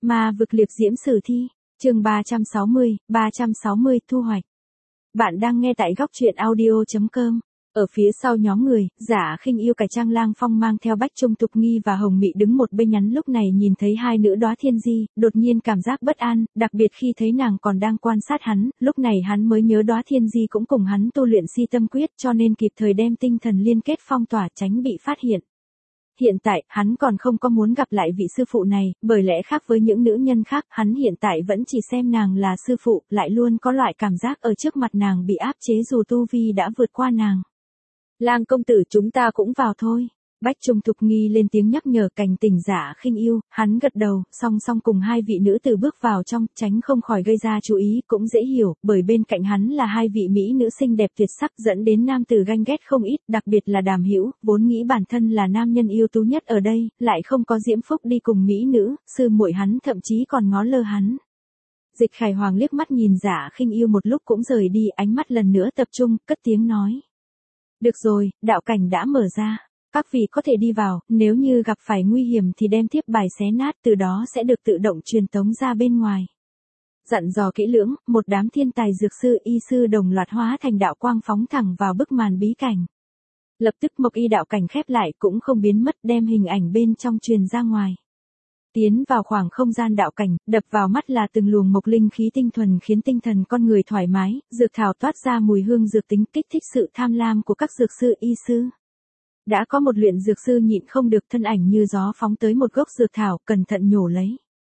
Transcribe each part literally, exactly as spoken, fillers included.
Ma vực liệp diễm sử thi, chương ba trăm sáu mươi, ba trăm sáu mươi thu hoạch. Bạn đang nghe tại góc truyện audio chấm com. Ở phía sau nhóm người, Giả Khinh Yêu cải trang lang phong mang theo Bách Trung Tục Nghi và Hồng Mị đứng một bên nhắn lúc này nhìn thấy hai nữ đóa thiên di, đột nhiên cảm giác bất an, đặc biệt khi thấy nàng còn đang quan sát hắn, lúc này hắn mới nhớ đóa thiên di cũng cùng hắn tu luyện si tâm quyết cho nên kịp thời đem tinh thần liên kết phong tỏa tránh bị phát hiện. Hiện tại, hắn còn không có muốn gặp lại vị sư phụ này, bởi lẽ khác với những nữ nhân khác, hắn hiện tại vẫn chỉ xem nàng là sư phụ, lại luôn có loại cảm giác ở trước mặt nàng bị áp chế dù tu vi đã vượt qua nàng. Lang công tử, chúng ta cũng vào thôi. Bách Trung Tục Nghi lên tiếng nhắc nhở cảnh tỉnh Giả Khinh Yêu, hắn gật đầu, song song cùng hai vị nữ tử bước vào trong, tránh không khỏi gây ra chú ý, cũng dễ hiểu, bởi bên cạnh hắn là hai vị mỹ nữ xinh đẹp tuyệt sắc dẫn đến nam tử ganh ghét không ít, đặc biệt là Đàm Hữu, vốn nghĩ bản thân là nam nhân ưu tú nhất ở đây, lại không có Diễm Phúc đi cùng mỹ nữ, sư muội hắn thậm chí còn ngó lơ hắn. Dịch Khải Hoàng liếc mắt nhìn Giả Khinh Yêu một lúc cũng rời đi, ánh mắt lần nữa tập trung, cất tiếng nói. Được rồi, đạo cảnh đã mở ra. Các vị có thể đi vào, nếu như gặp phải nguy hiểm thì đem tiếp bài xé nát, từ đó sẽ được tự động truyền tống ra bên ngoài. Dặn dò kỹ lưỡng, một đám thiên tài dược sư y sư đồng loạt hóa thành đạo quang phóng thẳng vào bức màn bí cảnh. Lập tức Mộc Y đạo cảnh khép lại cũng không biến mất, đem hình ảnh bên trong truyền ra ngoài. Tiến vào khoảng không gian đạo cảnh, đập vào mắt là từng luồng mộc linh khí tinh thuần khiến tinh thần con người thoải mái, dược thảo toát ra mùi hương dược tính kích thích sự tham lam của các dược sư y sư. Đã có một luyện dược sư nhịn không được thân ảnh như gió phóng tới một gốc dược thảo, cẩn thận nhổ lấy.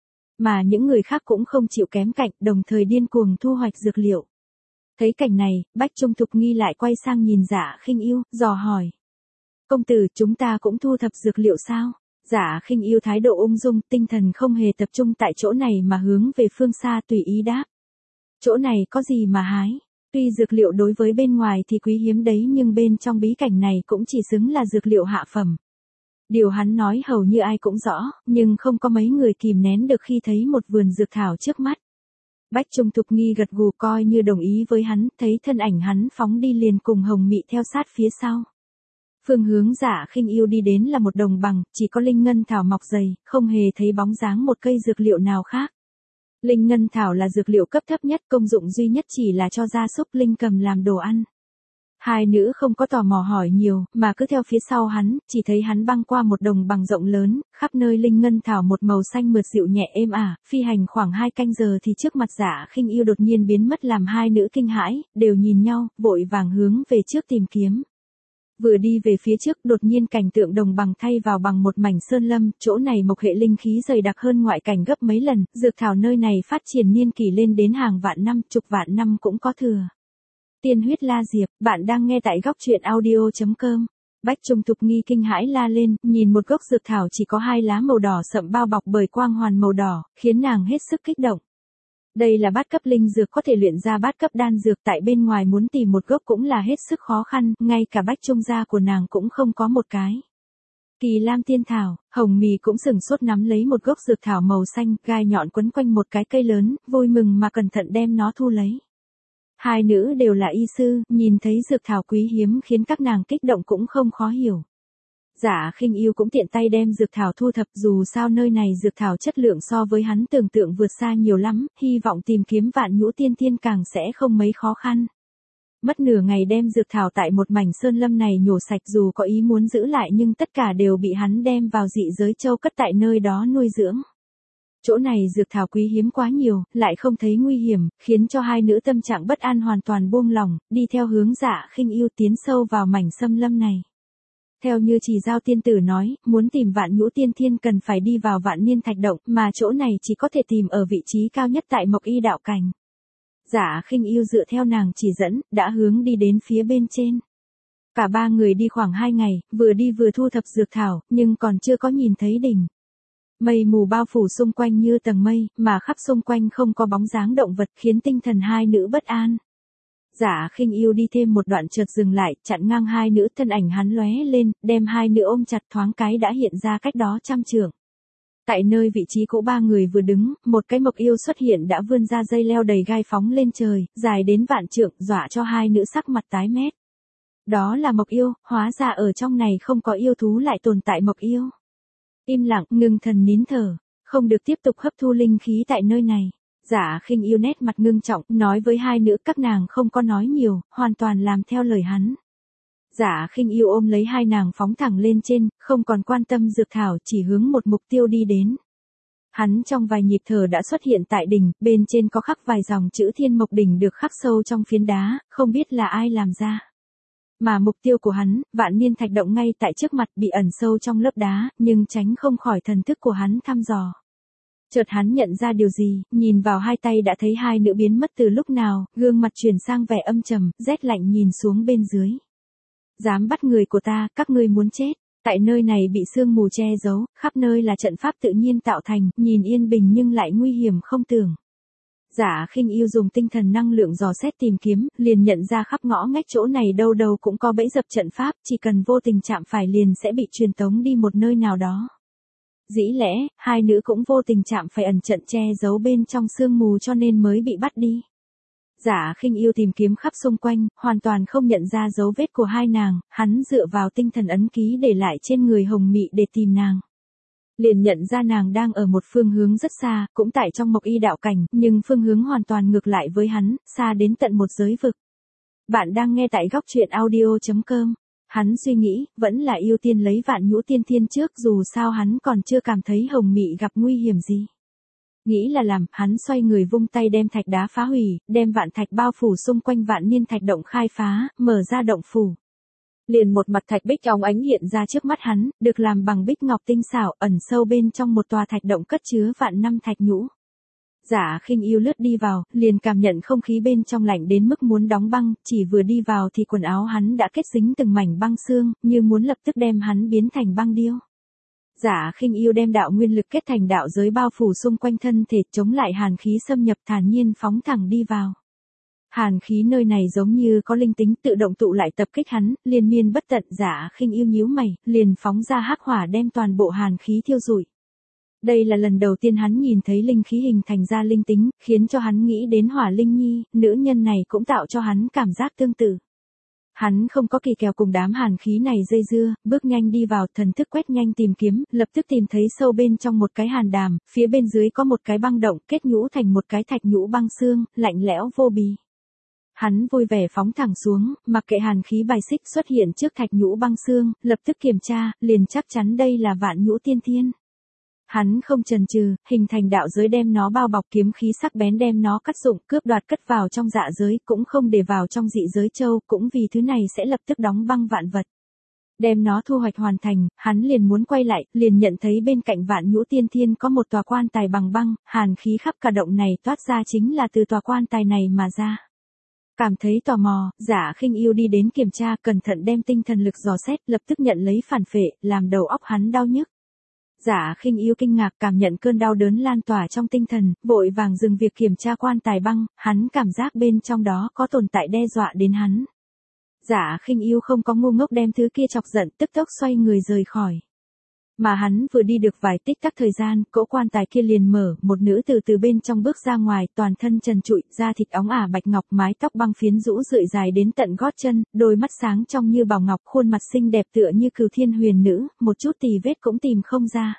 Mà những người khác cũng không chịu kém cạnh, đồng thời điên cuồng thu hoạch dược liệu. Thấy cảnh này, Bách Trung Tục Nghi lại quay sang nhìn Giả Khinh Yêu, dò hỏi. Công tử, chúng ta cũng thu thập dược liệu sao? Giả Khinh Yêu thái độ ung dung, tinh thần không hề tập trung tại chỗ này mà hướng về phương xa tùy ý đáp. Chỗ này có gì mà hái? Tuy dược liệu đối với bên ngoài thì quý hiếm đấy nhưng bên trong bí cảnh này cũng chỉ xứng là dược liệu hạ phẩm. Điều hắn nói hầu như ai cũng rõ, nhưng không có mấy người kìm nén được khi thấy một vườn dược thảo trước mắt. Bách Trung Tục Nghi gật gù coi như đồng ý với hắn, thấy thân ảnh hắn phóng đi liền cùng Hồng Mị theo sát phía sau. Phương hướng Giả Khinh Yêu đi đến là một đồng bằng, chỉ có linh ngân thảo mọc dày, không hề thấy bóng dáng một cây dược liệu nào khác. Linh ngân thảo là dược liệu cấp thấp nhất, công dụng duy nhất chỉ là cho gia súc linh cầm làm đồ ăn. Hai nữ không có tò mò hỏi nhiều, mà cứ theo phía sau hắn, chỉ thấy hắn băng qua một đồng bằng rộng lớn, khắp nơi linh ngân thảo một màu xanh mượt dịu nhẹ êm ả, phi hành khoảng hai canh giờ thì trước mặt Giả Khinh Yêu đột nhiên biến mất làm hai nữ kinh hãi, đều nhìn nhau, vội vàng hướng về trước tìm kiếm. Vừa đi về phía trước đột nhiên cảnh tượng đồng bằng thay vào bằng một mảnh sơn lâm, chỗ này mộc hệ linh khí dày đặc hơn ngoại cảnh gấp mấy lần, dược thảo nơi này phát triển niên kỷ lên đến hàng vạn năm, chục vạn năm cũng có thừa. Tiên huyết la diệp, bạn đang nghe tại góc truyện audio chấm com. Bách Trung Tục Nghi kinh hãi la lên, nhìn một gốc dược thảo chỉ có hai lá màu đỏ sậm bao bọc bởi quang hoàn màu đỏ, khiến nàng hết sức kích động. Đây là bát cấp linh dược có thể luyện ra bát cấp đan dược, tại bên ngoài muốn tìm một gốc cũng là hết sức khó khăn, ngay cả Bách Trung gia của nàng cũng không có một cái. Kỳ Lam Tiên Thảo, Hồng Mị cũng sừng sốt nắm lấy một gốc dược thảo màu xanh, gai nhọn quấn quanh một cái cây lớn, vui mừng mà cẩn thận đem nó thu lấy. Hai nữ đều là y sư, nhìn thấy dược thảo quý hiếm khiến các nàng kích động cũng không khó hiểu. Giả Khinh Yêu cũng tiện tay đem dược thảo thu thập, dù sao nơi này dược thảo chất lượng so với hắn tưởng tượng vượt xa nhiều lắm, hy vọng tìm kiếm Vạn Nhũ Tiên Thiên càng sẽ không mấy khó khăn. Mất nửa ngày đem dược thảo tại một mảnh sơn lâm này nhổ sạch, dù có ý muốn giữ lại nhưng tất cả đều bị hắn đem vào dị giới châu cất tại nơi đó nuôi dưỡng. Chỗ này dược thảo quý hiếm quá nhiều, lại không thấy nguy hiểm, khiến cho hai nữ tâm trạng bất an hoàn toàn buông lỏng, đi theo hướng Giả Khinh Yêu tiến sâu vào mảnh xâm lâm này. Theo như Trì Giao tiên tử nói, muốn tìm Vạn Nhũ Tiên Thiên cần phải đi vào Vạn Niên Thạch Động, mà chỗ này chỉ có thể tìm ở vị trí cao nhất tại Mộc Y đạo cảnh. Giả Khinh Yêu dựa theo nàng chỉ dẫn, đã hướng đi đến phía bên trên. Cả ba người đi khoảng hai ngày, vừa đi vừa thu thập dược thảo, nhưng còn chưa có nhìn thấy đỉnh. Mây mù bao phủ xung quanh như tầng mây, mà khắp xung quanh không có bóng dáng động vật, khiến tinh thần hai nữ bất an. Giả Khinh Yêu đi thêm một đoạn chợt dừng lại, chặn ngang hai nữ, thân ảnh hắn lóe lên, đem hai nữ ôm chặt, thoáng cái đã hiện ra cách đó trăm trượng. Tại nơi vị trí cũ ba người vừa đứng, một cái mộc yêu xuất hiện đã vươn ra dây leo đầy gai phóng lên trời, dài đến vạn trượng, dọa cho hai nữ sắc mặt tái mét. Đó là mộc yêu, hóa ra ở trong này không có yêu thú lại tồn tại mộc yêu. Im lặng, ngừng thần nín thở. không được tiếp tục hấp thu linh khí tại nơi này. Giả Khinh Yêu nét mặt ngưng trọng, nói với hai nữ các nàng không có nói nhiều, hoàn toàn làm theo lời hắn. Giả Khinh Yêu ôm lấy hai nàng phóng thẳng lên trên, không còn quan tâm dược thảo, chỉ hướng một mục tiêu đi đến. Hắn trong vài nhịp thở đã xuất hiện tại đỉnh, bên trên có khắc vài dòng chữ Thiên Mộc Đỉnh được khắc sâu trong phiến đá, không biết là ai làm ra. Mà mục tiêu của hắn, Vạn Niên Thạch Động ngay tại trước mặt, bị ẩn sâu trong lớp đá, nhưng tránh không khỏi thần thức của hắn thăm dò. Chợt hắn nhận ra điều gì, nhìn vào hai tay đã thấy hai nữ biến mất từ lúc nào, gương mặt chuyển sang vẻ âm trầm, rét lạnh nhìn xuống bên dưới. Dám bắt người của ta, các ngươi muốn chết. Tại nơi này bị sương mù che giấu, khắp nơi là trận pháp tự nhiên tạo thành, nhìn yên bình nhưng lại nguy hiểm không tưởng. Giả Khinh Yêu dùng tinh thần năng lượng dò xét tìm kiếm, liền nhận ra khắp ngõ ngách chỗ này đâu đâu cũng có bẫy dập trận pháp, chỉ cần vô tình chạm phải liền sẽ bị truyền tống đi một nơi nào đó. Dĩ lẽ, hai nữ cũng vô tình chạm phải ẩn trận che giấu bên trong sương mù cho nên mới bị bắt đi. Giả Khinh Yêu tìm kiếm khắp xung quanh, hoàn toàn không nhận ra dấu vết của hai nàng, hắn dựa vào tinh thần ấn ký để lại trên người Hồng Mị để tìm nàng. Liền nhận ra nàng đang ở một phương hướng rất xa, cũng tại trong Mộc Y đạo cảnh, nhưng phương hướng hoàn toàn ngược lại với hắn, xa đến tận một giới vực. Bạn đang nghe tại góc truyện audio chấm com. Hắn suy nghĩ, vẫn là ưu tiên lấy Vạn Nhũ Tiên Thiên trước, dù sao hắn còn chưa cảm thấy Hồng Mị gặp nguy hiểm gì. Nghĩ là làm, hắn xoay người vung tay đem thạch đá phá hủy, đem vạn thạch bao phủ xung quanh Vạn Niên Thạch Động khai phá, mở ra động phủ. Liền một mặt thạch bích óng ánh hiện ra trước mắt hắn, được làm bằng bích ngọc tinh xảo, ẩn sâu bên trong một tòa thạch động cất chứa vạn năm thạch nhũ. Giả Khinh Yêu lướt đi vào, liền cảm nhận không khí bên trong lạnh đến mức muốn đóng băng, chỉ vừa đi vào thì quần áo hắn đã kết dính từng mảnh băng xương, như muốn lập tức đem hắn biến thành băng điêu. Giả Khinh Yêu đem đạo nguyên lực kết thành đạo giới bao phủ xung quanh thân thể, chống lại hàn khí xâm nhập, thản nhiên phóng thẳng đi vào. Hàn khí nơi này giống như có linh tính, tự động tụ lại tập kích hắn, liên miên bất tận. Giả Khinh Yêu nhíu mày, liền phóng ra hắc hỏa đem toàn bộ hàn khí thiêu rụi. Đây là lần đầu tiên hắn nhìn thấy linh khí hình thành ra linh tính, khiến cho hắn nghĩ đến Hỏa Linh Nhi, nữ nhân này cũng tạo cho hắn cảm giác tương tự. Hắn không có kỳ kèo cùng đám hàn khí này dây dưa, bước nhanh đi vào, thần thức quét nhanh tìm kiếm, lập tức tìm thấy sâu bên trong một cái hàn đàm, phía bên dưới có một cái băng động, kết nhũ thành một cái thạch nhũ băng xương, lạnh lẽo vô bì. Hắn vui vẻ phóng thẳng xuống, mặc kệ hàn khí bài xích xuất hiện trước thạch nhũ băng xương, lập tức kiểm tra, liền chắc chắn đây là Vạn Nhũ Tiên Thiên. Hắn không chần chừ, hình thành đạo giới đem nó bao bọc, kiếm khí sắc bén đem nó cắt dụng, cướp đoạt cất vào trong dạ giới, cũng không để vào trong dị giới châu, cũng vì thứ này sẽ lập tức đóng băng vạn vật. Đem nó thu hoạch hoàn thành, hắn liền muốn quay lại, liền nhận thấy bên cạnh Vạn Nhũ Tiên Thiên có một tòa quan tài bằng băng, hàn khí khắp cả động này toát ra chính là từ tòa quan tài này mà ra. Cảm thấy tò mò, Giả Khinh Yêu đi đến kiểm tra, cẩn thận đem tinh thần lực dò xét, lập tức nhận lấy phản phệ, làm đầu óc hắn đau nhức. Giả Khinh Yêu kinh ngạc, cảm nhận cơn đau đớn lan tỏa trong tinh thần, vội vàng dừng việc kiểm tra quan tài băng, hắn cảm giác bên trong đó có tồn tại đe dọa đến hắn. Giả Khinh Yêu không có ngu ngốc đem thứ kia chọc giận, tức tốc xoay người rời khỏi. Mà hắn vừa đi được vài tích tắc thời gian, cỗ quan tài kia liền mở, một nữ từ từ bên trong bước ra ngoài, toàn thân trần trụi, da thịt óng ả bạch ngọc, mái tóc băng phiến rũ rượi dài đến tận gót chân, đôi mắt sáng trong như bảo ngọc, khuôn mặt xinh đẹp tựa như cửu thiên huyền nữ, một chút tì vết cũng tìm không ra.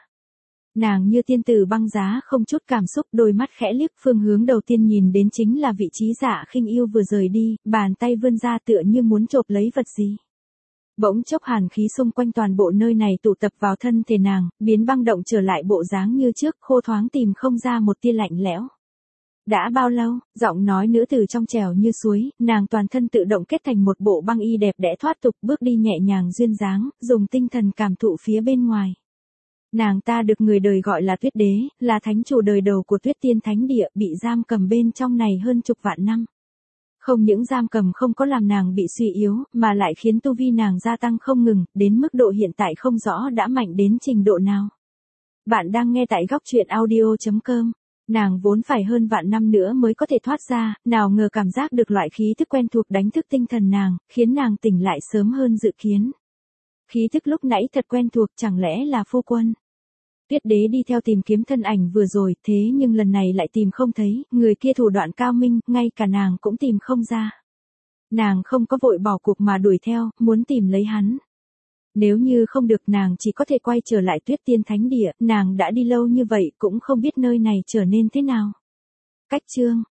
Nàng như tiên tử băng giá, không chút cảm xúc, đôi mắt khẽ liếc, phương hướng đầu tiên nhìn đến chính là vị trí Giả Khinh Yêu vừa rời đi, bàn tay vươn ra tựa như muốn chộp lấy vật gì. Bỗng chốc hàn khí xung quanh toàn bộ nơi này tụ tập vào thân thể nàng, biến băng động trở lại bộ dáng như trước, khô thoáng tìm không ra một tia lạnh lẽo. Đã bao lâu, giọng nói nữ tử trong trẻo như suối, nàng toàn thân tự động kết thành một bộ băng y đẹp đẽ thoát tục, bước đi nhẹ nhàng duyên dáng, dùng tinh thần cảm thụ phía bên ngoài. Nàng ta được người đời gọi là Tuyết Đế, là thánh chủ đời đầu của Tuyết Tiên Thánh Địa, bị giam cầm bên trong này hơn chục vạn năm. Không những giam cầm không có làm nàng bị suy yếu, mà lại khiến tu vi nàng gia tăng không ngừng, đến mức độ hiện tại không rõ đã mạnh đến trình độ nào. Bạn đang nghe tại góc truyện audio chấm com. Nàng vốn phải hơn vạn năm nữa mới có thể thoát ra, nào ngờ cảm giác được loại khí thức quen thuộc đánh thức tinh thần nàng, khiến nàng tỉnh lại sớm hơn dự kiến. Khí thức lúc nãy thật quen thuộc, chẳng lẽ là phu quân? Tuyết Đế đi theo tìm kiếm thân ảnh vừa rồi, thế nhưng lần này lại tìm không thấy, người kia thủ đoạn cao minh, ngay cả nàng cũng tìm không ra. Nàng không có vội bỏ cuộc mà đuổi theo, muốn tìm lấy hắn. Nếu như không được nàng chỉ có thể quay trở lại Tuyết Tiên Thánh Địa, nàng đã đi lâu như vậy cũng không biết nơi này trở nên thế nào. Cách chương